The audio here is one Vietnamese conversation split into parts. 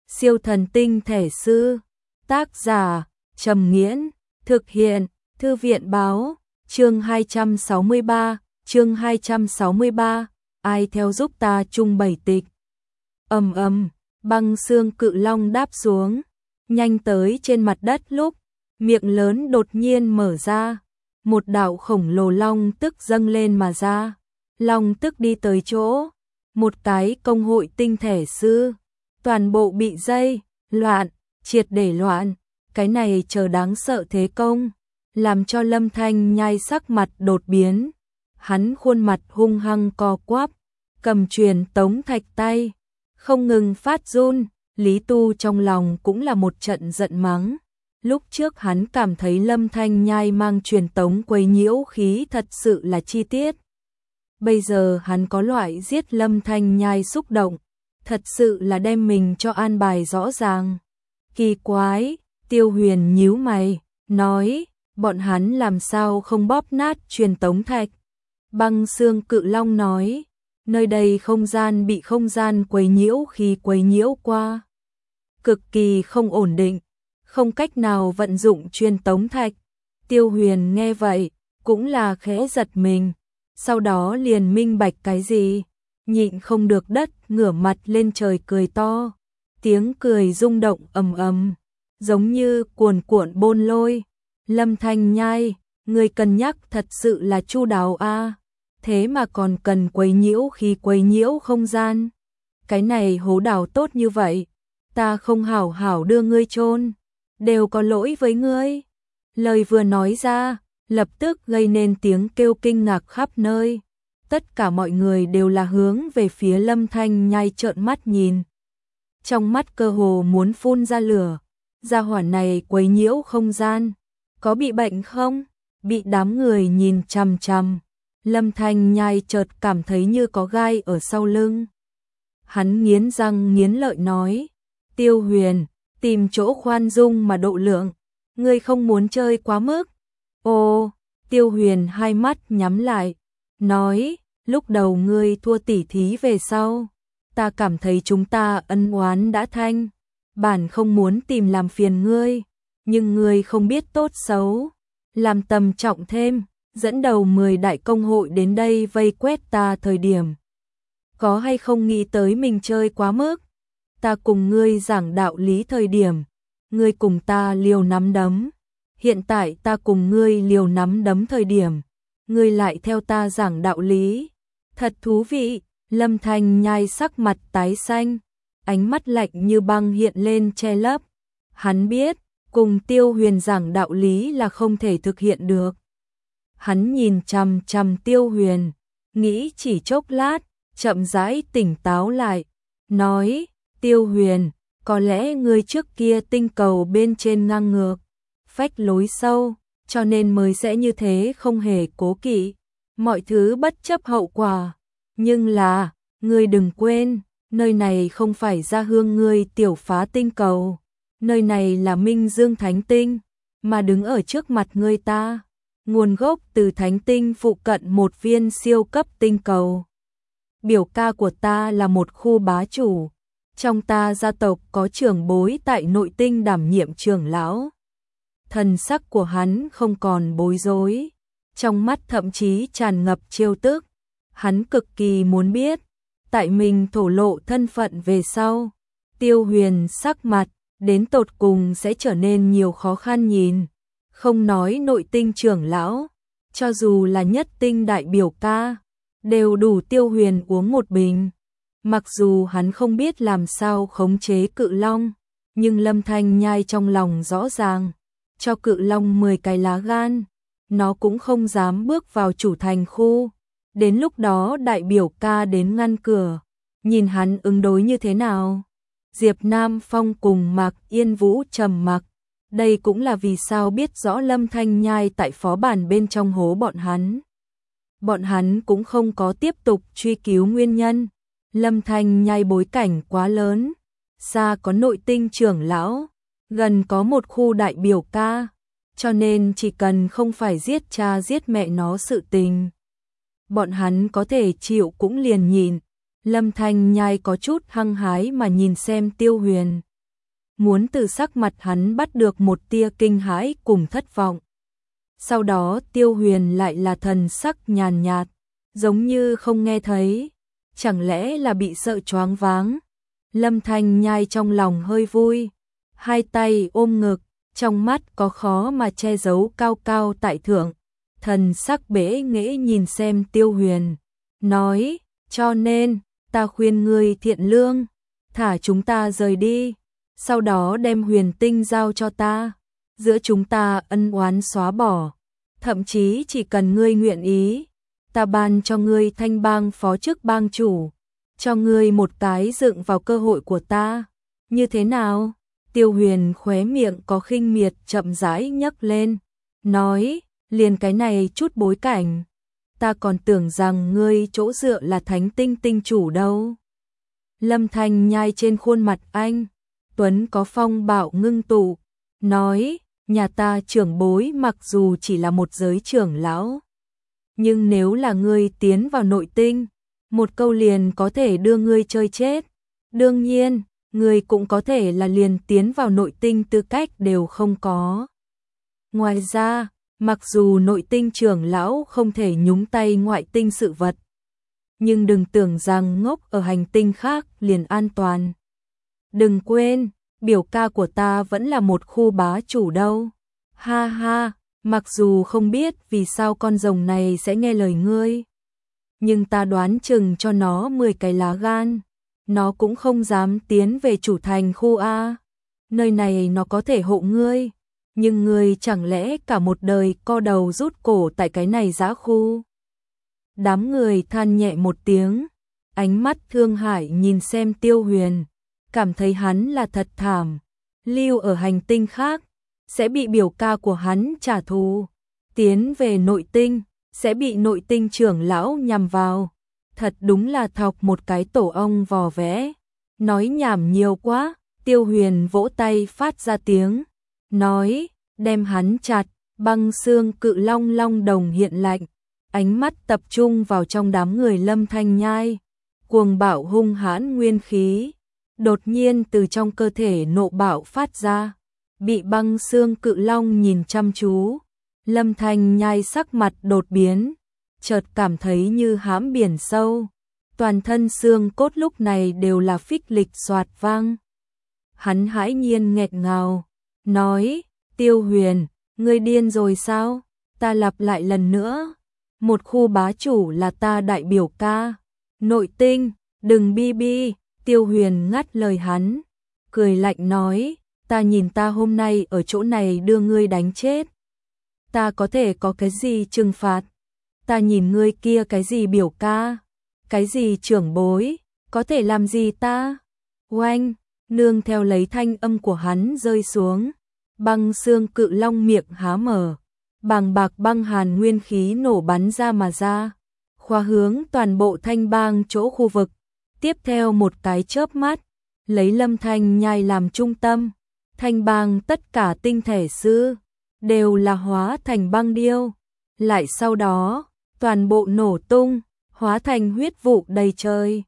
Siêu thần tinh thể sư. Tác giả Trầm Nghiễn. Thực hiện Thư viện báo. Chương 263. Ai theo giúp ta chung 7 tịch. Ầm ầm, băng xương cự long đáp xuống, nhanh tới trên mặt đất lúc miệng lớn đột nhiên mở ra, một đạo khổng lồ long tức dâng lên mà ra. Long tức đi tới chỗ một cái công hội tinh thể sư, toàn bộ bị dây loạn, triệt để loạn. Cái này chờ đáng sợ thế công, làm cho Lâm Thanh Nhai sắc mặt đột biến. Hắn khuôn mặt hung hăng co quắp, cầm truyền tống thạch tay, không ngừng phát run. Lý Tu trong lòng cũng là một trận giận mắng. Lúc trước hắn cảm thấy Lâm Thanh Nhai mang truyền tống quấy nhiễu khí thật sự là chi tiết. Bây giờ hắn có loại giết Lâm Thanh Nhai xúc động, thật sự là đem mình cho an bài rõ ràng. Kỳ quái, Tiêu Huyền nhíu mày, nói, bọn hắn làm sao không bóp nát truyền tống thạch. Băng xương cự long nói, nơi đây không gian bị không gian quấy nhiễu khi quấy nhiễu qua, cực kỳ không ổn định, không cách nào vận dụng truyền tống thạch. Tiêu Huyền nghe vậy, cũng là khẽ giật mình, sau đó liền minh bạch cái gì, nhịn không được đất ngửa mặt lên trời cười to, tiếng cười rung động ầm ầm, giống như cuồn cuộn bôn lôi. Lâm Thanh Nhai, người cân nhắc thật sự là chu đáo a, thế mà còn cần quấy nhiễu khi quấy nhiễu không gian. Cái này hố đào tốt như vậy, ta không hảo hảo đưa ngươi chôn, đều có lỗi với ngươi. Lời vừa nói ra, lập tức gây nên tiếng kêu kinh ngạc khắp nơi. Tất cả mọi người đều là hướng về phía Lâm Thanh Nhai trợn mắt nhìn. Trong mắt cơ hồ muốn phun ra lửa, gia hỏa này quấy nhiễu không gian, có bị bệnh không? Bị đám người nhìn chằm chằm, Lâm Thanh Nhai chợt cảm thấy như có gai ở sau lưng. Hắn nghiến răng nghiến lợi nói, Tiêu Huyền, tìm chỗ khoan dung mà độ lượng, ngươi không muốn chơi quá mức. Ô, Tiêu Huyền hai mắt nhắm lại, nói, lúc đầu ngươi thua tỉ thí về sau, ta cảm thấy chúng ta ân oán đã thanh, bản không muốn tìm làm phiền ngươi, nhưng ngươi không biết tốt xấu, làm tầm trọng thêm, dẫn đầu 10 đại công hội đến đây vây quét ta thời điểm. Có hay không nghĩ tới mình chơi quá mức? Ta cùng ngươi giảng đạo lý thời điểm, ngươi cùng ta liều nắm đấm. Hiện tại ta cùng ngươi liều nắm đấm thời điểm, ngươi lại theo ta giảng đạo lý. Thật thú vị. Lâm Thanh Nhai sắc mặt tái xanh, ánh mắt lạnh như băng hiện lên che lấp. Hắn biết, cùng Tiêu Huyền giảng đạo lý là không thể thực hiện được. Hắn nhìn chằm chằm Tiêu Huyền, nghĩ chỉ chốc lát, chậm rãi tỉnh táo lại, nói, Tiêu Huyền, có lẽ ngươi trước kia tinh cầu bên trên ngang ngược, phách lối sâu, cho nên mới sẽ như thế không hề cố kỵ, mọi thứ bất chấp hậu quả. Nhưng là, ngươi đừng quên, nơi này không phải gia hương ngươi tiểu phá tinh cầu, nơi này là Minh Dương Thánh Tinh, mà đứng ở trước mặt ngươi ta, nguồn gốc từ Thánh Tinh phụ cận một viên siêu cấp tinh cầu. Biểu ca của ta là một khu bá chủ, trong ta gia tộc có trưởng bối tại nội tinh đảm nhiệm trưởng lão. Thần sắc của hắn không còn bối rối, trong mắt thậm chí tràn ngập trêu tức. Hắn cực kỳ muốn biết, tại mình thổ lộ thân phận về sau, Tiêu Huyền sắc mặt đến tột cùng sẽ trở nên nhiều khó khăn nhìn. Không nói nội tinh trưởng lão, cho dù là nhất tinh đại biểu ca, đều đủ Tiêu Huyền uống một bình. Mặc dù hắn không biết làm sao khống chế cự long, nhưng Lâm Thanh Nhai trong lòng rõ ràng, cho cự long 10 cái lá gan, nó cũng không dám bước vào chủ thành khu. Đến lúc đó đại biểu ca đến ngăn cửa, nhìn hắn ứng đối như thế nào. Diệp Nam Phong cùng Mạc Yên Vũ trầm mặc, đây cũng là vì sao biết rõ Lâm Thanh Nhai tại phó bản bên trong hố bọn hắn. Bọn hắn cũng không có tiếp tục truy cứu nguyên nhân. Lâm Thanh Nhai bối cảnh quá lớn, xa có nội tinh trưởng lão, gần có một khu đại biểu ca, cho nên chỉ cần không phải giết cha giết mẹ nó sự tình, bọn hắn có thể chịu cũng liền nhìn. Lâm Thanh Nhai có chút hăng hái mà nhìn xem Tiêu Huyền, muốn từ sắc mặt hắn bắt được một tia kinh hãi cùng thất vọng. Sau đó Tiêu Huyền lại là thần sắc nhàn nhạt, giống như không nghe thấy, chẳng lẽ là bị sợ choáng váng. Lâm Thanh Nhai trong lòng hơi vui, hai tay ôm ngực, trong mắt có khó mà che giấu cao cao tại thượng, thần sắc bẽ nghễ nhìn xem Tiêu Huyền, nói, cho nên, ta khuyên ngươi thiện lương, thả chúng ta rời đi, sau đó đem huyền tinh giao cho ta, giữa chúng ta ân oán xóa bỏ, thậm chí chỉ cần ngươi nguyện ý, ta ban cho ngươi Thanh Bang phó chức bang chủ, cho ngươi một cái dựng vào cơ hội của ta, như thế nào? Tiêu Huyền khóe miệng có khinh miệt chậm rãi nhấc lên, nói, liền cái này chút bối cảnh, ta còn tưởng rằng ngươi chỗ dựa là Thánh Tinh tinh chủ đâu. Lâm Thanh Nhai trên khuôn mặt anh Tuấn có phong bạo ngưng tụ, nói, nhà ta trưởng bối mặc dù chỉ là một giới trưởng lão, nhưng nếu là ngươi tiến vào nội tinh, một câu liền có thể đưa ngươi chơi chết. Đương nhiên, ngươi cũng có thể là liền tiến vào nội tinh tư cách đều không có. Ngoài ra, mặc dù nội tinh trưởng lão không thể nhúng tay ngoại tinh sự vật, nhưng đừng tưởng rằng ngốc ở hành tinh khác liền an toàn. Đừng quên, biểu ca của ta vẫn là một khu bá chủ đâu. Ha ha, mặc dù không biết vì sao con rồng này sẽ nghe lời ngươi, nhưng ta đoán chừng cho nó 10 cái lá gan, nó cũng không dám tiến về chủ thành khu A. Nơi này nó có thể hộ ngươi, nhưng ngươi chẳng lẽ cả một đời co đầu rút cổ tại cái này dã khu. Đám người than nhẹ một tiếng, ánh mắt thương hại nhìn xem Tiêu Huyền, cảm thấy hắn là thật thảm, lưu ở hành tinh khác, sẽ bị biểu ca của hắn trả thù, tiến về nội tinh, sẽ bị nội tinh trưởng lão nhằm vào, thật đúng là thọc một cái tổ ong vò vẽ, nói nhảm nhiều quá. Tiêu Huyền vỗ tay phát ra tiếng, nói, đem hắn chặt, băng xương cự long long đồng hiện lạnh, ánh mắt tập trung vào trong đám người Lâm Thanh Nhai, cuồng bạo hung hãn nguyên khí, đột nhiên từ trong cơ thể nộ bạo phát ra, bị băng xương cự long nhìn chăm chú, Lâm Thanh Nhai sắc mặt đột biến, chợt cảm thấy như hãm biển sâu, toàn thân xương cốt lúc này đều là phích lịch xoạt vang. Hắn hãi nhiên nghẹt ngào, nói, Tiêu Huyền, ngươi điên rồi sao? Ta lặp lại lần nữa, một khu bá chủ là ta đại biểu ca, nội tinh, đừng bi bi. Tiêu Huyền ngắt lời hắn, cười lạnh nói, ta nhìn ta hôm nay ở chỗ này đưa ngươi đánh chết, ta có thể có cái gì trừng phạt? Ta nhìn ngươi kia cái gì biểu ca, cái gì trưởng bối, có thể làm gì ta? Oanh, nương theo lấy thanh âm của hắn rơi xuống, băng xương cự long miệng há mở, bàng bạc băng hàn nguyên khí nổ bắn ra mà ra, khóa hướng toàn bộ Thanh Bang chỗ khu vực. Tiếp theo một cái chớp mắt, lấy Lâm Thanh Nhai làm trung tâm, Thanh Bang tất cả tinh thể sư đều là hóa thành băng điêu, lại sau đó, toàn bộ nổ tung, hóa thành huyết vụ đầy trời.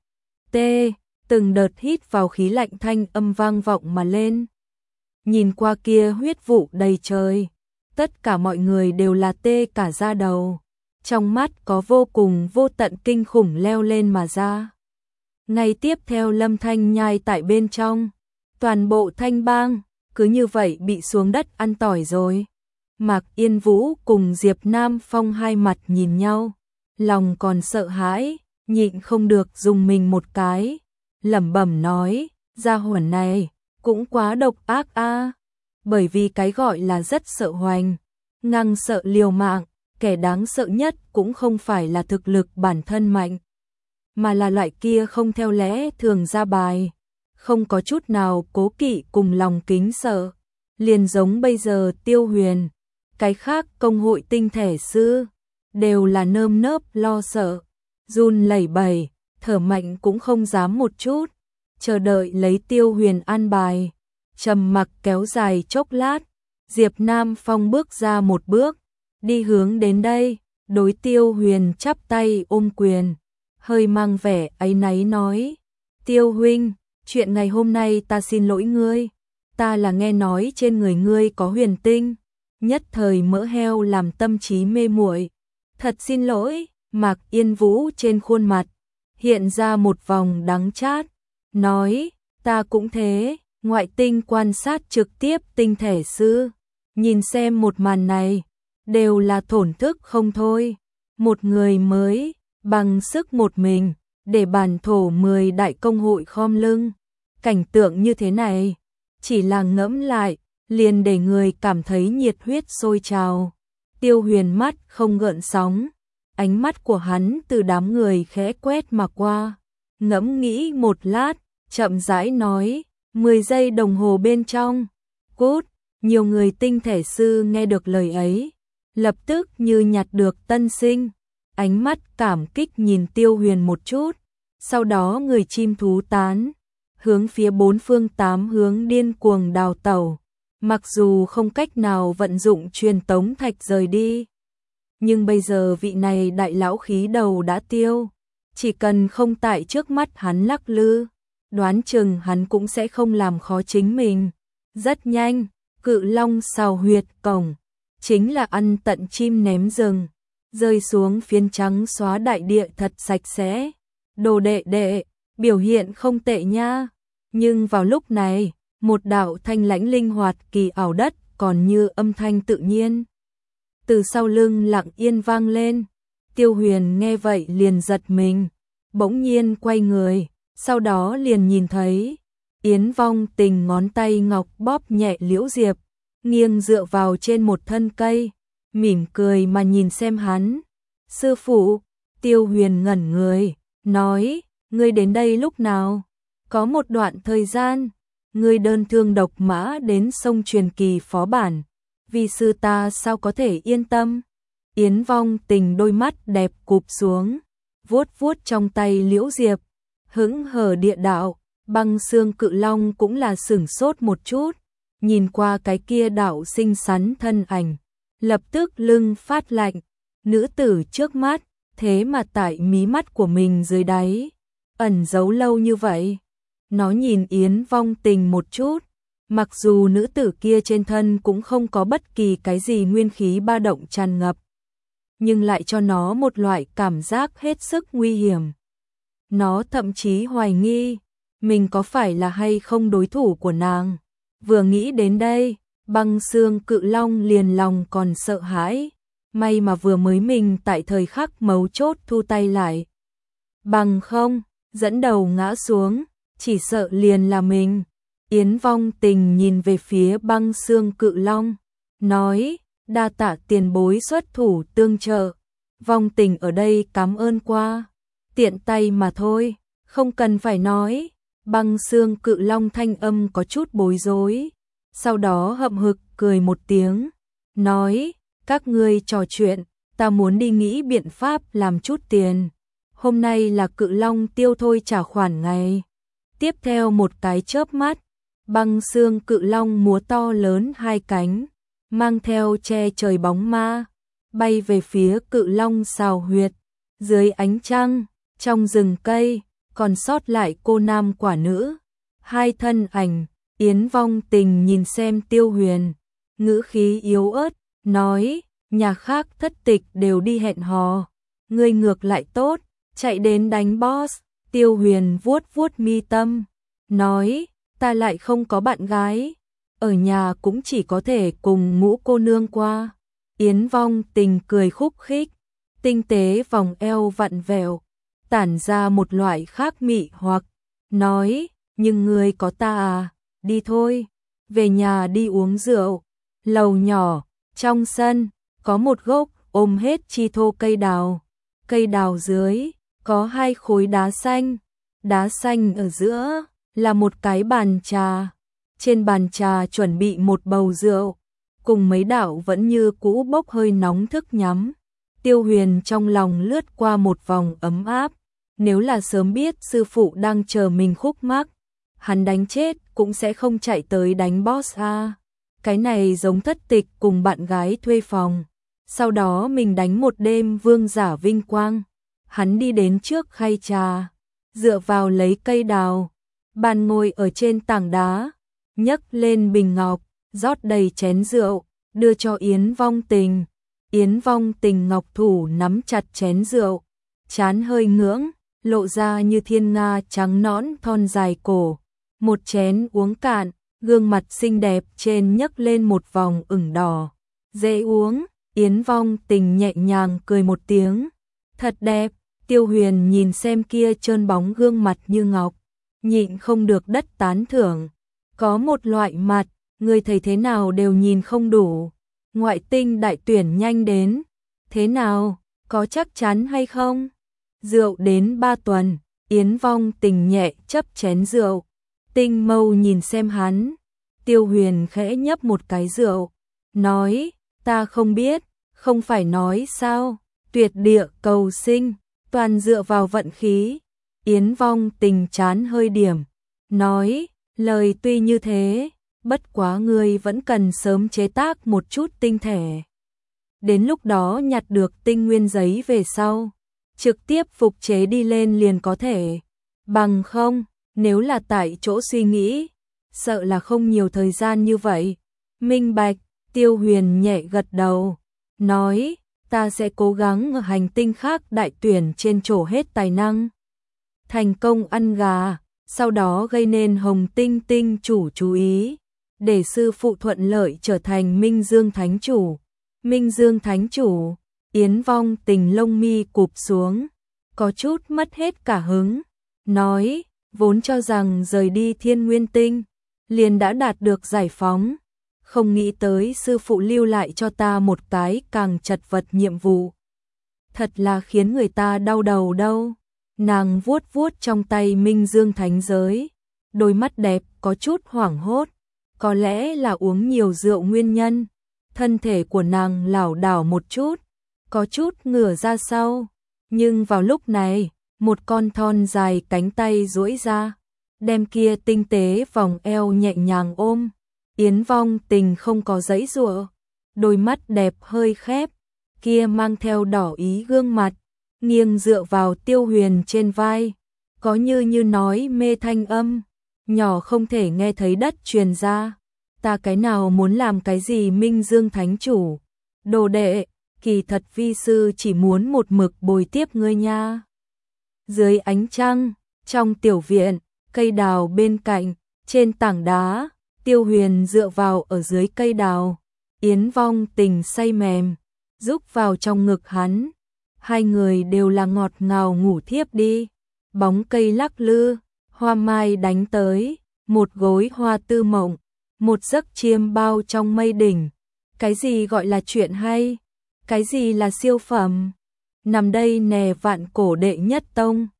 Từng đợt hít vào khí lạnh thanh âm vang vọng mà lên. Nhìn qua kia huyết vụ đầy trời, tất cả mọi người đều là tê cả da đầu, trong mắt có vô cùng vô tận kinh khủng leo lên mà ra. Ngay tiếp theo Lâm Thanh Nhai tại bên trong, toàn bộ Thanh Bang cứ như vậy bị xuống đất ăn tỏi rồi. Mạc Yên Vũ cùng Diệp Nam Phong hai mặt nhìn nhau, lòng còn sợ hãi, nhịn không được dùng mình một cái, lẩm bẩm nói, gia hỏa này cũng quá độc ác a. Bởi vì cái gọi là rất sợ hoành, ngang sợ liều mạng, kẻ đáng sợ nhất cũng không phải là thực lực bản thân mạnh, mà là loại kia không theo lẽ thường ra bài, không có chút nào cố kỵ cùng lòng kính sợ, liền giống bây giờ Tiêu Huyền, cái khác công hội tinh thể sư đều là nơm nớp lo sợ, run lẩy bẩy, thở mạnh cũng không dám một chút, chờ đợi lấy Tiêu Huyền an bài. Trầm mặc kéo dài chốc lát, Diệp Nam Phong bước ra một bước, đi hướng đến đây, đối Tiêu Huyền chắp tay ôm quyền, hơi mang vẻ áy náy nói, Tiêu huynh, chuyện ngày hôm nay ta xin lỗi ngươi, ta là nghe nói trên người ngươi có huyền tinh, nhất thời mỡ heo làm tâm trí mê muội. Thật xin lỗi, Mạc Yên Vũ trên khuôn mặt hiện ra một vòng đắng chát, nói, ta cũng thế. Ngoại tinh quan sát trực tiếp tinh thể sư, nhìn xem một màn này, đều là thổn thức không thôi. Một người mới, bằng sức một mình, để bản thổ 10 đại công hội khom lưng. Cảnh tượng như thế này, chỉ là ngẫm lại, liền để người cảm thấy nhiệt huyết sôi trào. Tiêu Huyền mắt không gợn sóng, ánh mắt của hắn từ đám người khẽ quét mà qua. Ngẫm nghĩ một lát, chậm rãi nói, 10 giây đồng hồ bên trong. Cút, nhiều người tinh thể sư nghe được lời ấy, lập tức như nhặt được tân sinh. Ánh mắt cảm kích nhìn Tiêu Huyền một chút, sau đó người chim thú tán, hướng phía 4 phương 8 hướng điên cuồng đào tẩu. Mặc dù không cách nào vận dụng truyền tống thạch rời đi, nhưng bây giờ vị này đại lão khí đầu đã tiêu, chỉ cần không tại trước mắt hắn lắc lư, đoán chừng hắn cũng sẽ không làm khó chính mình. Rất nhanh, Cự Long xào huyệt cổng, chính là ăn tận chim ném rừng, rơi xuống phiến trắng xóa đại địa thật sạch sẽ. Đồ đệ đệ, biểu hiện không tệ nha. Nhưng vào lúc này, một đạo thanh lãnh linh hoạt kỳ ảo đất còn như âm thanh tự nhiên từ sau lưng lặng yên vang lên. Tiêu Huyền nghe vậy liền giật mình, bỗng nhiên quay người, sau đó liền nhìn thấy Yến Vong Tình ngón tay ngọc bóp nhẹ Liễu Diệp, nghiêng dựa vào trên một thân cây, mỉm cười mà nhìn xem hắn. Sư phụ. Tiêu Huyền ngẩn người, nói, ngươi đến đây lúc nào? Có một đoạn thời gian, ngươi đơn thương độc mã đến sông truyền kỳ phó bản, vì sư ta sao có thể yên tâm? Yến Vong Tình đôi mắt đẹp cụp xuống, vuốt vuốt trong tay Liễu Diệp, hững hờ địa đạo. Băng Xương Cự Long cũng là sửng sốt một chút, nhìn qua cái kia đạo xinh xắn thân ảnh, lập tức lưng phát lạnh. Nữ tử trước mắt, thế mà tại mí mắt của mình dưới đáy ẩn giấu lâu như vậy. Nó nhìn Yến Vong Tình một chút, mặc dù nữ tử kia trên thân cũng không có bất kỳ cái gì nguyên khí ba động tràn ngập, nhưng lại cho nó một loại cảm giác hết sức nguy hiểm. Nó thậm chí hoài nghi mình có phải là hay không đối thủ của nàng. Vừa nghĩ đến đây, Băng Xương Cự Long liền lòng còn sợ hãi. May mà vừa mới mình tại thời khắc mấu chốt thu tay lại, bằng không, dẫn đầu ngã xuống, chỉ sợ liền là mình. Yến Vong Tình nhìn về phía Băng Xương Cự Long, nói, đa tạ tiền bối xuất thủ tương trợ. Vong Tình ở đây cảm ơn qua, tiện tay mà thôi, không cần phải nói. Băng Xương Cự Long thanh âm có chút bối rối, sau đó hậm hực cười một tiếng, nói, các ngươi trò chuyện, ta muốn đi nghĩ biện pháp làm chút tiền. Hôm nay là Cự Long tiêu thôi trả khoản ngày. Tiếp theo một cái chớp mắt, Băng Xương Cự Long múa to lớn hai cánh, mang theo che trời bóng ma, bay về phía Cự Long xào huyệt. Dưới ánh trăng, trong rừng cây, còn sót lại cô nam quả nữ, hai thân ảnh. Yến Vong Tình nhìn xem Tiêu Huyền, ngữ khí yếu ớt, nói, nhà khác thất tịch đều đi hẹn hò, ngươi ngược lại tốt, chạy đến đánh boss. Tiêu Huyền vuốt vuốt mi tâm, nói, ta lại không có bạn gái, ở nhà cũng chỉ có thể cùng Ngũ cô nương qua. Yến Vong Tình cười khúc khích, tinh tế vòng eo vặn vẹo, tản ra một loại khác mị hoặc, nói, nhưng ngươi có ta à, đi thôi, về nhà đi uống rượu. Lầu nhỏ, trong sân, có một gốc ôm hết chi thô cây đào dưới, có hai khối đá xanh ở giữa, là một cái bàn trà. Trên bàn trà chuẩn bị một bầu rượu, cùng mấy đạo vẫn như cũ bốc hơi nóng thức nhắm. Tiêu Huyền trong lòng lướt qua một vòng ấm áp, nếu là sớm biết sư phụ đang chờ mình khúc mắc, hắn đánh chết cũng sẽ không chạy tới đánh boss a. Cái này giống thất tịch cùng bạn gái thuê phòng, sau đó mình đánh một đêm vương giả vinh quang. Hắn đi đến trước khay trà, dựa vào lấy cây đào, bàn ngồi ở trên tảng đá, nhấc lên bình ngọc, rót đầy chén rượu, đưa cho Yến Vong Tình. Yến Vong Tình ngọc thủ nắm chặt chén rượu, trán hơi ngưỡng, lộ ra như thiên nga trắng nõn thon dài cổ. Một chén uống cạn, gương mặt xinh đẹp trên nhấc lên một vòng ửng đỏ. Dễ uống, Yến Vong Tình nhẹ nhàng cười một tiếng. Thật đẹp, Tiêu Huyền nhìn xem kia trơn bóng gương mặt như ngọc, nhịn không được đất tán thưởng. Có một loại mặt, người thấy thế nào đều nhìn không đủ. Ngoại tinh đại tuyển nhanh đến. Thế nào, có chắc chắn hay không? Rượu đến 3 tuần, Yến Vong Tình nhẹ chấp chén rượu. Tinh mâu nhìn xem hắn. Tiêu Huyền khẽ nhấp một cái rượu, nói, ta không biết, không phải nói sao, tuyệt địa cầu sinh, toàn dựa vào vận khí. Yến Vong Tình chán hơi điểm, nói, lời tuy như thế, bất quá ngươi vẫn cần sớm chế tác một chút tinh thể. Đến lúc đó nhặt được tinh nguyên giấy về sau, trực tiếp phục chế đi lên liền có thể. Bằng không, nếu là tại chỗ suy nghĩ, sợ là không nhiều thời gian như vậy. Minh bạch, Tiêu Huyền nhẹ gật đầu, nói, ta sẽ cố gắng ở hành tinh khác đại tuyển trên trổ hết tài năng. Thành công ăn gà, sau đó gây nên Hồng Tinh tinh chủ chú ý, để sư phụ thuận lợi trở thành Minh Dương Thánh Chủ. Minh Dương Thánh Chủ, Yến Vong Tình lông mi cụp xuống, có chút mất hết cả hứng, nói, vốn cho rằng rời đi Thiên Nguyên Tinh, liền đã đạt được giải phóng, không nghĩ tới sư phụ lưu lại cho ta một cái càng chật vật nhiệm vụ. Thật là khiến người ta đau đầu đâu. Nàng vuốt vuốt trong tay Minh Dương Thánh Giới, đôi mắt đẹp có chút hoảng hốt, có lẽ là uống nhiều rượu nguyên nhân, thân thể của nàng lảo đảo một chút, có chút ngửa ra sau, nhưng vào lúc này, một con thon dài cánh tay duỗi ra, đem kia tinh tế vòng eo nhẹ nhàng ôm. Yến Vong Tình không có giãy giụa, đôi mắt đẹp hơi khép, kia mang theo đỏ ý gương mặt, nghiêng dựa vào Tiêu Huyền trên vai, có như nói mê thanh âm, nhỏ không thể nghe thấy đất truyền ra. Ta cái nào muốn làm cái gì Minh Dương Thánh Chủ, đồ đệ, kỳ thật vi sư chỉ muốn một mực bồi tiếp ngươi nha. Dưới ánh trăng, trong tiểu viện, cây đào bên cạnh, trên tảng đá, Tiêu Huyền dựa vào ở dưới cây đào, Yến Vong Tình say mềm, rúc vào trong ngực hắn. Hai người đều là ngọt ngào ngủ thiếp đi. Bóng cây lắc lư, hoa mai đánh tới, một gối hoa tư mộng, một giấc chiêm bao trong mây đỉnh. Cái gì gọi là chuyện hay? Cái gì là siêu phẩm? Nằm đây nè vạn cổ đệ nhất tông,